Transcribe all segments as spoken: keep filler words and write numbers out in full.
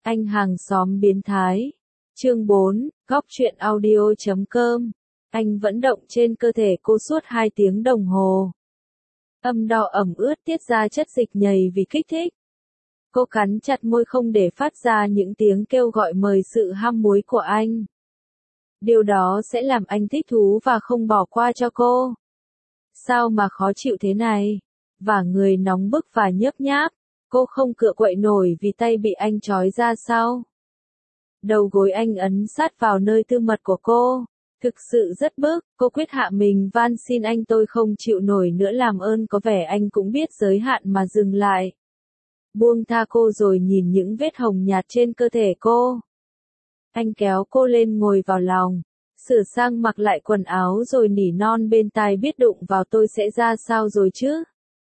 Anh hàng xóm biến thái. Chương bốn, góc truyện audio chấm com. Anh vẫn động trên cơ thể cô suốt hai tiếng đồng hồ. Âm đạo ẩm ướt tiết ra chất dịch nhầy vì kích thích. Cô cắn chặt môi không để phát ra những tiếng kêu gọi mời sự ham muốn của anh. Điều đó sẽ làm anh thích thú và không bỏ qua cho cô. Sao mà khó chịu thế này? Và người nóng bức và nhớp nháp. Cô không cựa quậy nổi vì tay bị anh trói ra sau. Đầu gối anh ấn sát vào nơi tư mật của cô. Thực sự rất bức, cô quyết hạ mình van xin anh, tôi không chịu nổi nữa, làm ơn. Có vẻ anh cũng biết giới hạn mà dừng lại. Buông tha cô rồi nhìn những vết hồng nhạt trên cơ thể cô. Anh kéo cô lên ngồi vào lòng. Sửa sang mặc lại quần áo rồi nỉ non bên tai, biết đụng vào tôi sẽ ra sao rồi chứ?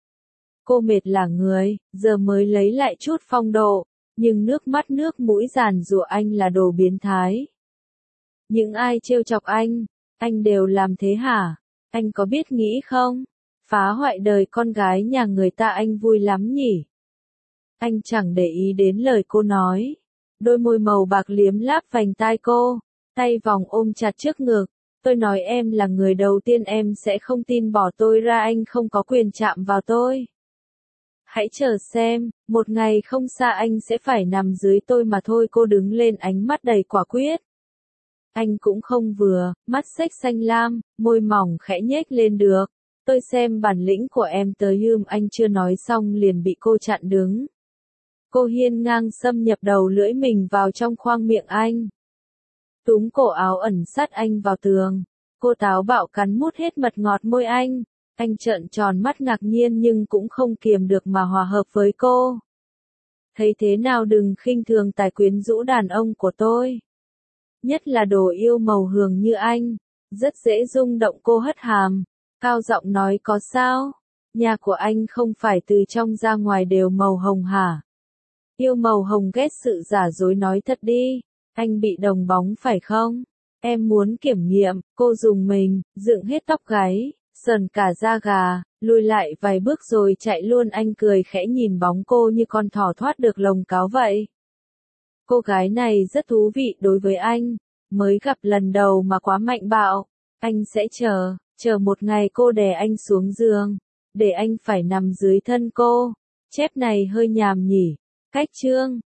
Cô mệt là người, giờ mới lấy lại chút phong độ, nhưng nước mắt nước mũi giàn giụa anh là đồ biến thái. Những ai trêu chọc anh, anh đều làm thế hả? Anh có biết nghĩ không? Phá hoại đời con gái nhà người ta anh vui lắm nhỉ? Anh chẳng để ý đến lời cô nói. Đôi môi màu bạc liếm láp vành tai cô, tay vòng ôm chặt trước ngực. Tôi nói em là người đầu tiên, em sẽ không tin bỏ tôi ra, anh không có quyền chạm vào tôi. Hãy chờ xem, một ngày không xa anh sẽ phải nằm dưới tôi mà thôi. Cô đứng lên, ánh mắt đầy quả quyết. Anh cũng không vừa, mắt xếch xanh lam, môi mỏng khẽ nhếch lên được. Tôi xem bản lĩnh của em tới hươm. Anh chưa nói xong liền bị cô chặn đứng. Cô hiên ngang xâm nhập đầu lưỡi mình vào trong khoang miệng anh. Túm cổ áo ẩn sát anh vào tường. Cô táo bạo cắn mút hết mật ngọt môi anh. Anh trợn tròn mắt ngạc nhiên nhưng cũng không kiềm được mà hòa hợp với cô. Thấy thế nào đừng khinh thường tài quyến rũ đàn ông của tôi. Nhất là đồ yêu màu hường như anh. Rất dễ rung động. Cô hất hàm, cao giọng nói, có sao? Nhà của anh không phải từ trong ra ngoài đều màu hồng hả? Yêu màu hồng, ghét sự giả dối, nói thật đi. Anh bị đồng bóng phải không? Em muốn kiểm nghiệm. Cô dùng mình, dựng hết tóc gáy, sờn cả da gà, lùi lại vài bước rồi chạy luôn. Anh cười khẽ nhìn bóng cô như con thỏ thoát được lồng cáo vậy. Cô gái này rất thú vị đối với anh. Mới gặp lần đầu mà quá mạnh bạo. Anh sẽ chờ, chờ một ngày cô đè anh xuống giường, để anh phải nằm dưới thân cô. Chép này hơi nhàm nhỉ. Cách chương